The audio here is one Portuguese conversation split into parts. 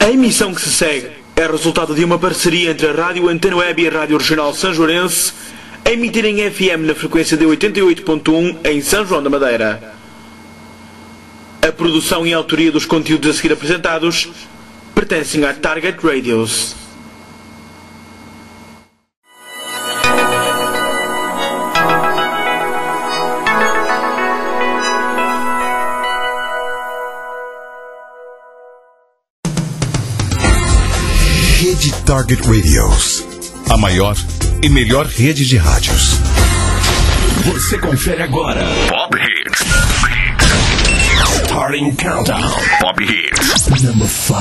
A emissão que se segue é resultado de uma parceria entre a Rádio Antena Web e a Rádio Regional Sanjoarense, a emitir em FM na frequência de 88.1 em São João da Madeira. A produção e a autoria dos conteúdos a seguir apresentados pertencem à Target Radios. Rede Target Radios, a maior e melhor rede de rádios. Você confere agora Pop Hits. Starting Countdown. Pop Hits. Number 5.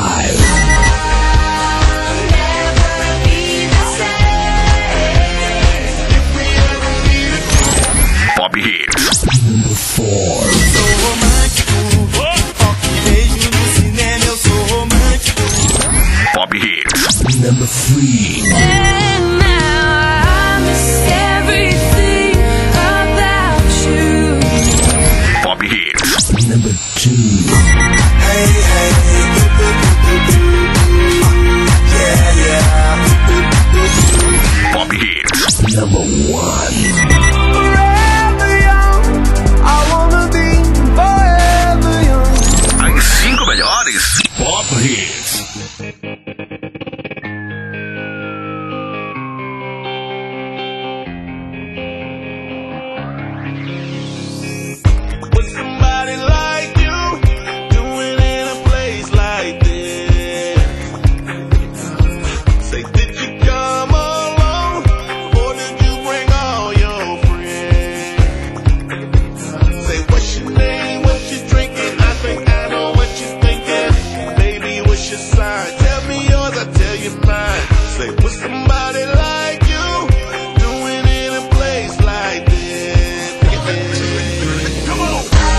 Pop Hits. Number 4. Sou romântico, ó que vejo no cinema, eu sou romântico. Pop Hits. Number 3. And now I miss everything about you. Pop Hits. Number 2. Hey, hey, yeah, yeah. Pop Hits. Number 1. Forever young, I wanna be forever young. As 5 melhores Pop Hits. With somebody like you, doing in a place like this. Say, did you come alone, or did you bring all your friends? Say, what's your name, what you drinking? I think I know what you're thinking. Baby, what's your sign? Tell me yours, I tell you mine. Say, with somebody like you, doing in a place like this. Come on.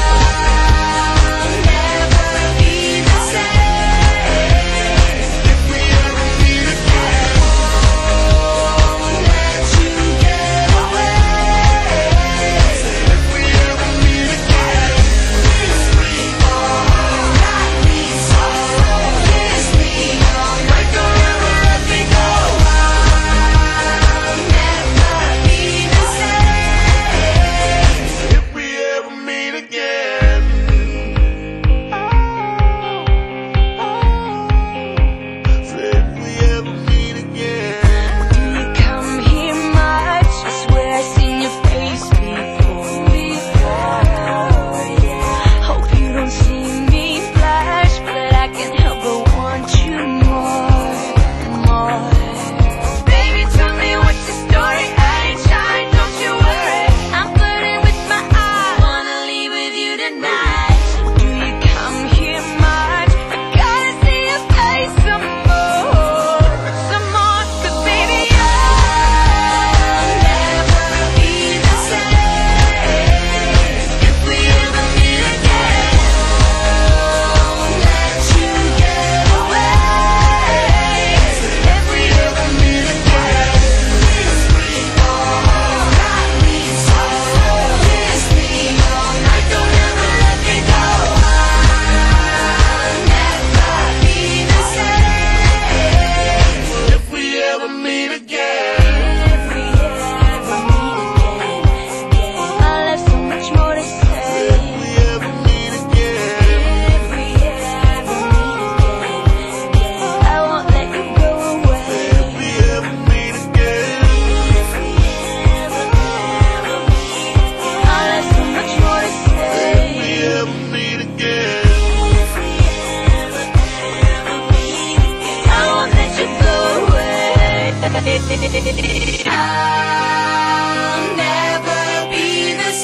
I'll never be the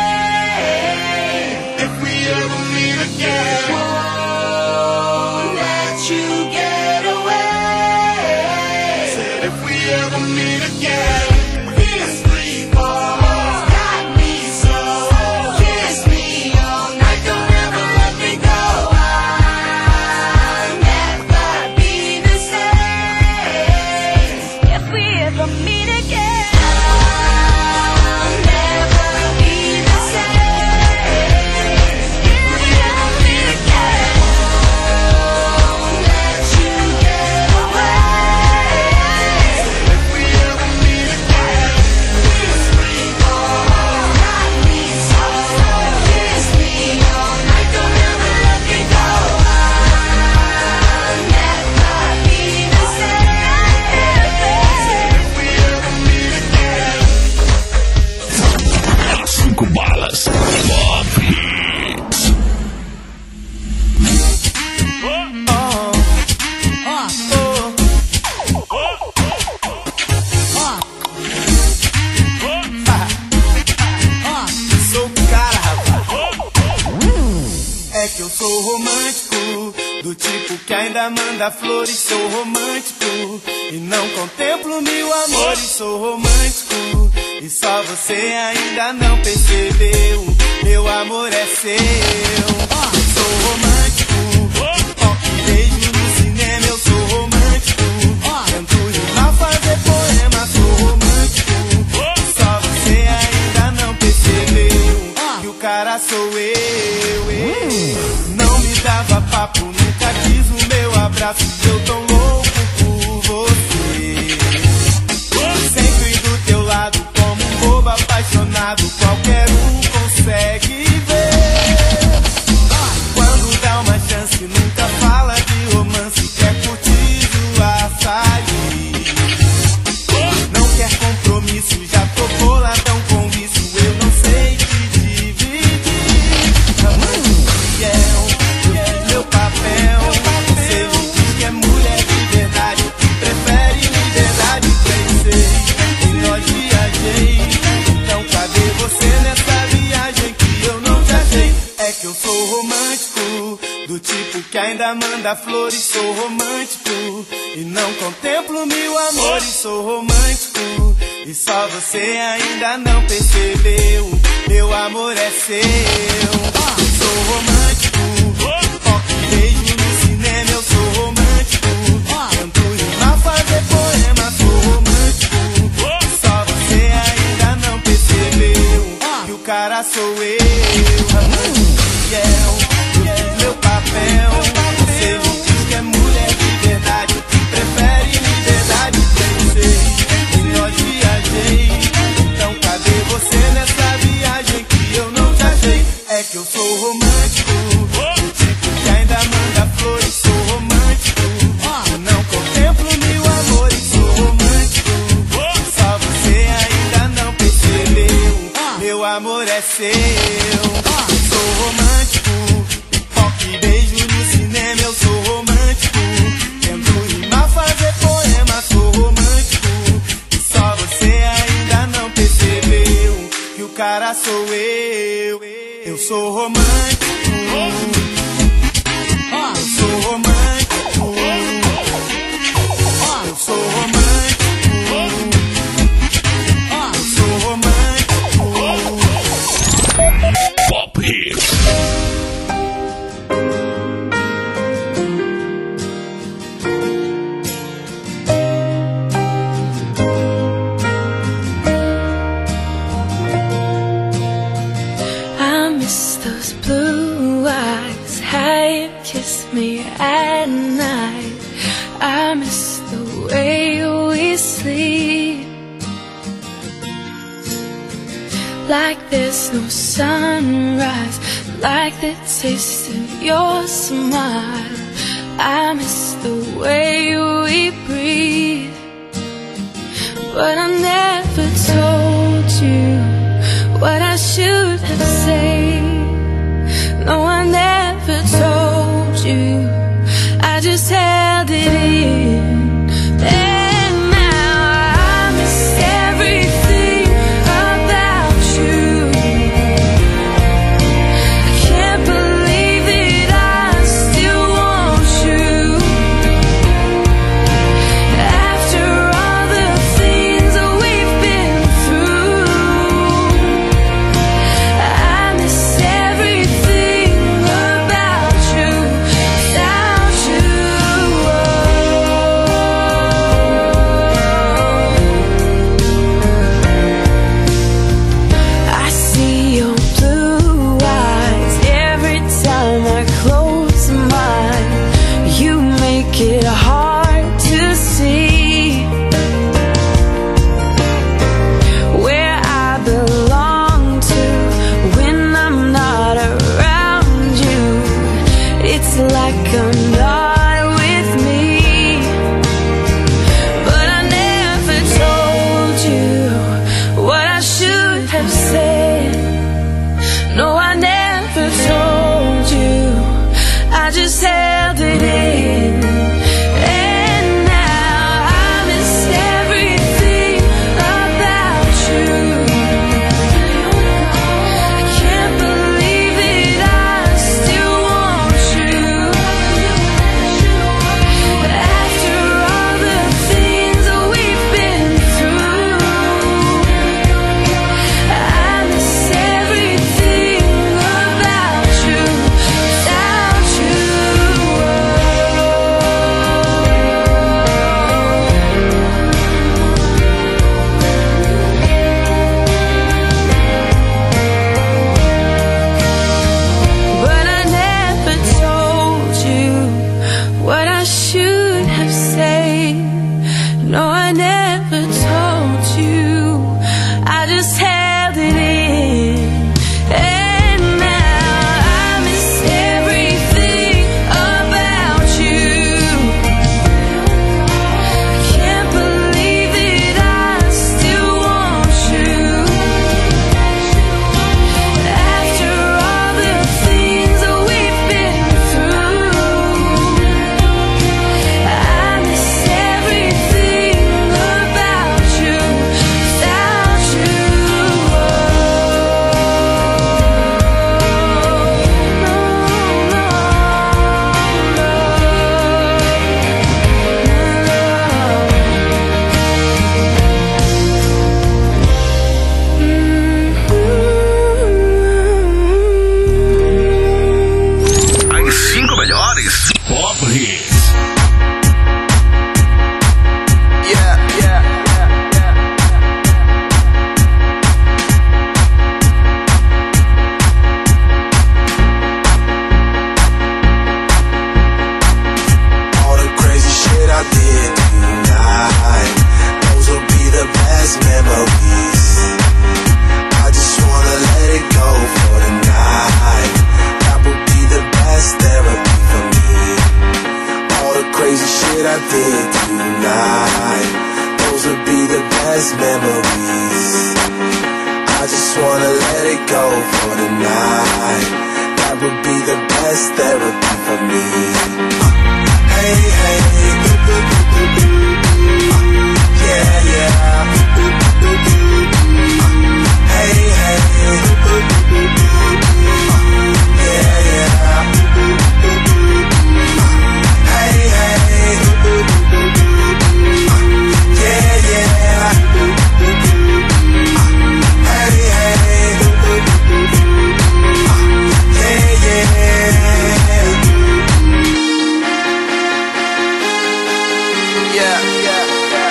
same if we ever meet again. Won't let you get away. Said if we ever meet again, this free fall got me so. Kiss me all night, don't ever let me go. I'll never be the same if we ever meet again. I'll never be the same if we ever meet again. Won't let you do tipo que ainda manda flores. Sou romântico e não contemplo mil amores. Sou romântico e só você ainda não percebeu. Meu amor é seu. Sou romântico, beijo no cinema. Eu sou romântico, canto rima, fazer poema. Sou romântico, só você ainda não percebeu que o cara sou eu. Não me dava papo, nunca quis o meu abraço. Eu tô louco por você, sempre do teu lado como um bobo apaixonado. Qualquer um consegue ver. Quando dá uma chance, nunca fala de romance. Quer curtir o sair, não quer compromisso. Já tô boladão com isso, eu não sei te dividir. Amante fiel, eu fiz meu papel. Você me diz que é mulher de verdade, que prefere liberdade. Pensei, em nós viajei. Então cadê você nessa viagem que eu não te achei? É que eu sou romântico, do tipo que ainda manda flores. Sou romântico e não contemplo mil amores. Sou romântico e só você ainda não percebeu. Meu amor é seu. Sou romântico, beijo no cinema. Eu sou romântico, canto rima, fazer poema. Sou romântico, só você ainda não percebeu que o cara sou eu. Amante fiel, eu fiz meu papel. Você me diz que é mulher de verdade, que prefere liberdade. Pensei, em nós viajei. Então cadê você nessa viagem que eu não te achei? É que eu sou romântico, do tipo que ainda manda flores. Sou romântico, não contemplo mil amores. Sou romântico, só você ainda não percebeu. Meu amor é seu. Sou romântico, pipoca e beijo no cinema. Eu sou romântico, tento rimar, fazer poema. Sou romântico e só você ainda não percebeu que o cara sou eu. Eu sou romântico, eu sou romântico, eu sou romântico, eu sou romântico. Pop Hits. I miss those blue eyes, how you kiss me at night. I miss the way we sleep, like there's no sunrise, like the taste of your smile. I miss the way we breathe, but I never told you what I should have said. No, I never told you, I just held it in. And now I miss everything about you. I can't believe that I still want you. After all the things that we've been through, I miss everything about you, without you. crazy shit I did tonight, those would be the best memories. I just wanna let it go for the night. That would be the best therapy for me. Hey, hey, yeah, yeah. Hey, hey, yeah, yeah. Hey, hey, yeah, yeah. Hey, hey, yeah, yeah. Yeah, yeah.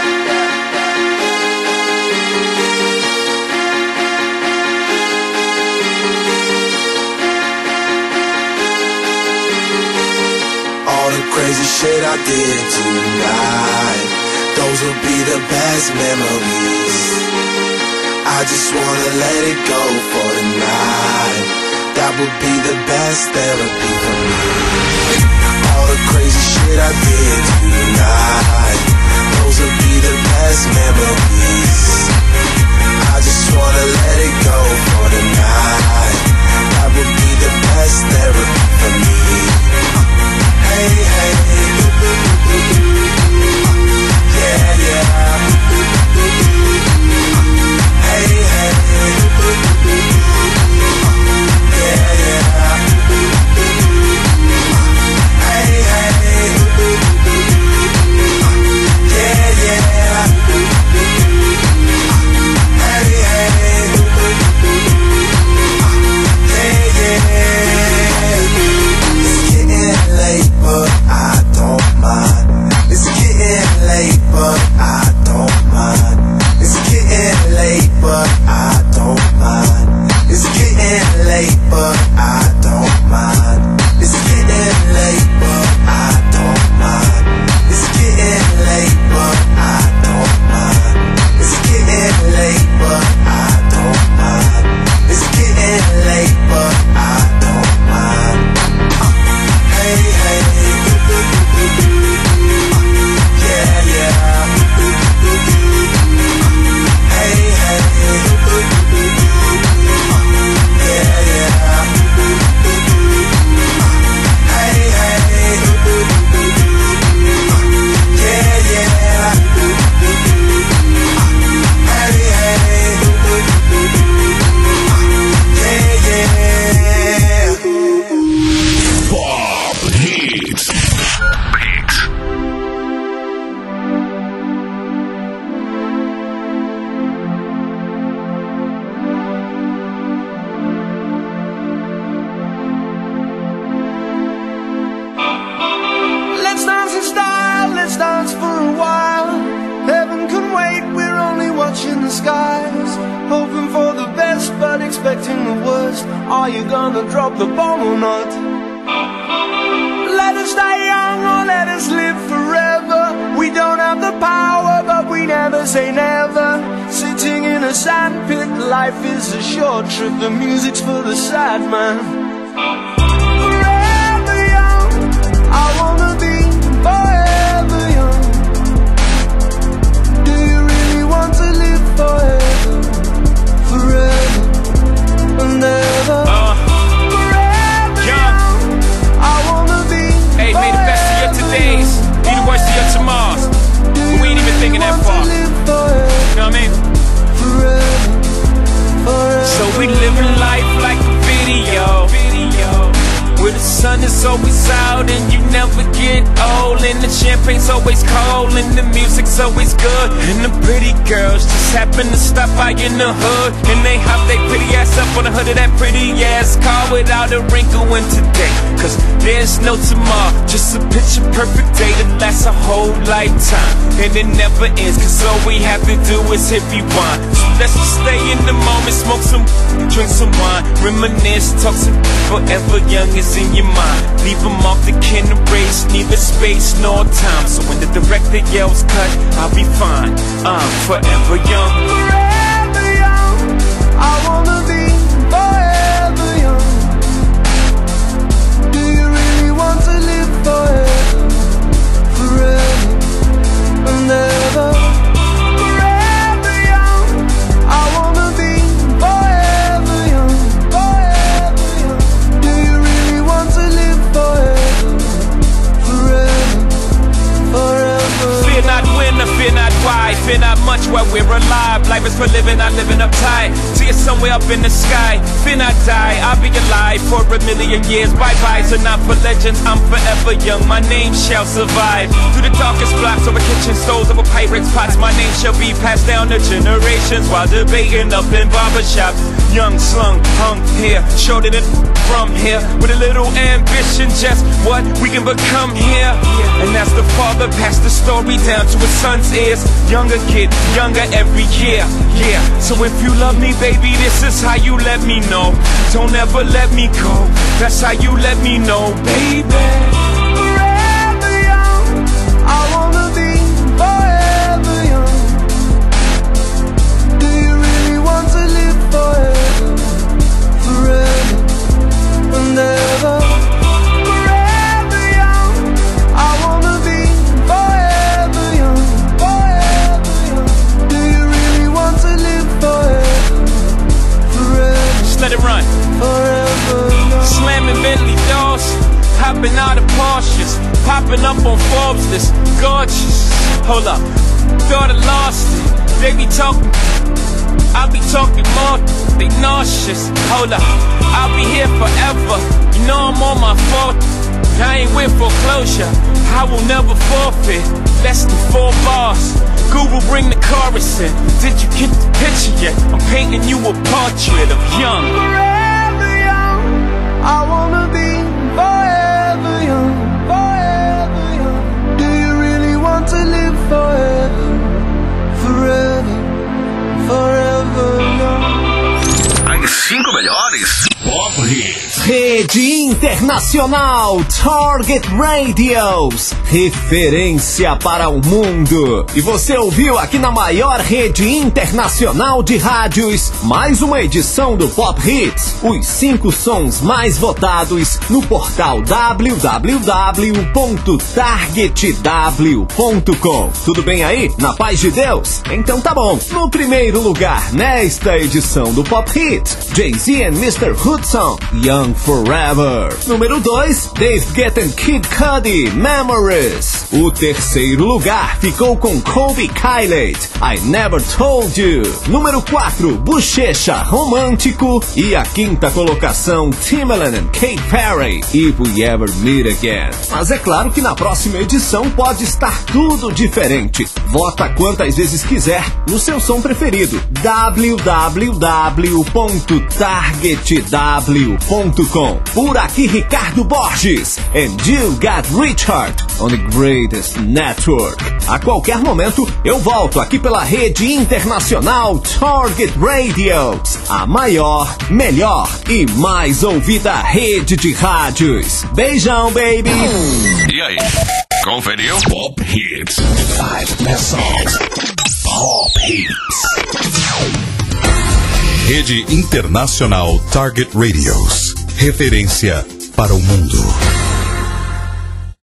Crazy shit I did tonight, those will be the best memories. I just wanna let it go for the night. That would be the best therapy for me. All the crazy shit I did tonight, those will be the best memories. I just wanna let it go for the night. That would be the best therapy for me. Hey, hey, yeah, yeah. Hey, hey, yeah, yeah. Hey, hey, yeah, yeah. Hey, hey, yeah, yeah. It's getting late, but I don't mind. It's getting late, but I don't mind. It's getting late, but I don't mind. It's getting late, but I don't mind. It's getting late, but I don't mind. It's getting late, but I don't mind. It's getting late, but I don't mind. It's getting late, but I don't mind. Hey, hey, yeah, yeah. Hey, hey, yeah, yeah. Hey, hey, yeah, yeah. Hey, hey, yeah, yeah. Pop Hits. Let's dance in style, let's dance for a while. Heaven can wait, we're only watching the skies. Hoping for the best, but expecting the worst. Are you gonna drop the bomb or not? Let us die young or let us live forever. We don't have the power, but we never say never. Sitting in a sandpit, life is a short trip. The music's for the sad man. Forever young, I wanna be forever young. Do you really want to live forever? Forever and ever. Forever young, I wanna be. Hey, may the best of your todays be the worst of your tomorrows. But we ain't even thinking that far. You know what I mean? Forever, forever. So we living life like a video. Where the sun is always out and you never get old. And the champagne's always cold and the music's always good. And the pretty girls just happen to stop by in the hood. And they hop they pretty ass up on the hood of that pretty ass car without a wrinkle in today. Cause there's no tomorrow, just a picture perfect day that lasts a whole lifetime. And it never ends, cause all we have to do is hit rewind. So let's just stay in the moment, smoke some, drink some wine, reminisce, talk some forever young is in your mind. Leave them off the can erase, neither space nor time. So when the director yells cut, I'll be fine. I'm forever young. Forever young, I wanna be forever young. Do you really want to live forever? much while we're alive. Life is for living, not living uptight. See it somewhere up in the sky. Then I die, I'll be alive for a million years. Bye-bye, so not for legends, I'm forever young. My name shall survive. Through the darkest blocks, over kitchen stoves, over pirates' pots, my name shall be passed down to generations while debating up in barbershops. Young, slung, hung here, shorter than from here, with a little ambition, just what we can become here. And as the father passed the story down to his son's ears, younger kid, younger every year. Yeah, so if you love me, baby, this is how you let me know. Don't ever let me go, that's how you let me know, baby. Forever young, I wanna be forever young. Do you really want to live forever? Forever and ever. Forever young, I wanna be forever young. Forever young. Do you really want to live forever? Forever. Just let it run. Forever young. Slamming Bentley doors, hopping out of Porsches, popping up on Forbes list, gorgeous. Hold up, thought I lost it. They be talking, I'll be talking more. They nauseous. Hold up, I'll be here forever. You know I'm on my fourth. I ain't with foreclosure. I will never forfeit. Less than 4 bars. Google, bring the chorus in. Did you get the picture yet? I'm painting you a portrait of young. Forever young, I wanna be forever young, forever young. Do you really want to live forever, forever, forever young? As 5 melhores Pop Hits. Rede Internacional Target Radios, referência para o mundo. E você ouviu aqui na maior rede internacional de rádios, mais uma edição do Pop Hits, os 5 sons mais votados no portal www.targetw.com. Tudo bem aí? Na paz de Deus? Então tá bom. No primeiro lugar, nesta edição do Pop Hits, Jay-Z and Mr. Hudson, Young Forever. Número 2, Dave Guetta and Kid Cudi, Memories. O terceiro lugar ficou com Colby Kylie, I Never Told You. Número 4, Bochecha Romântico. E a quinta colocação, Timbaland and Katy Perry, If We Ever Meet Again. Mas é claro que na próxima edição pode estar tudo diferente. Vota quantas vezes quiser no seu som preferido. www.targetw.com. Por aqui, Ricardo Borges. And you got Richard on the greatest network. A qualquer momento eu volto aqui pela rede internacional Target Radios, a maior, melhor e mais ouvida rede de rádios. Beijão, baby! E aí, conferiu? Pop Hits. 5 best songs. Pop Hits. Rede Internacional Target Radios, referência para o mundo.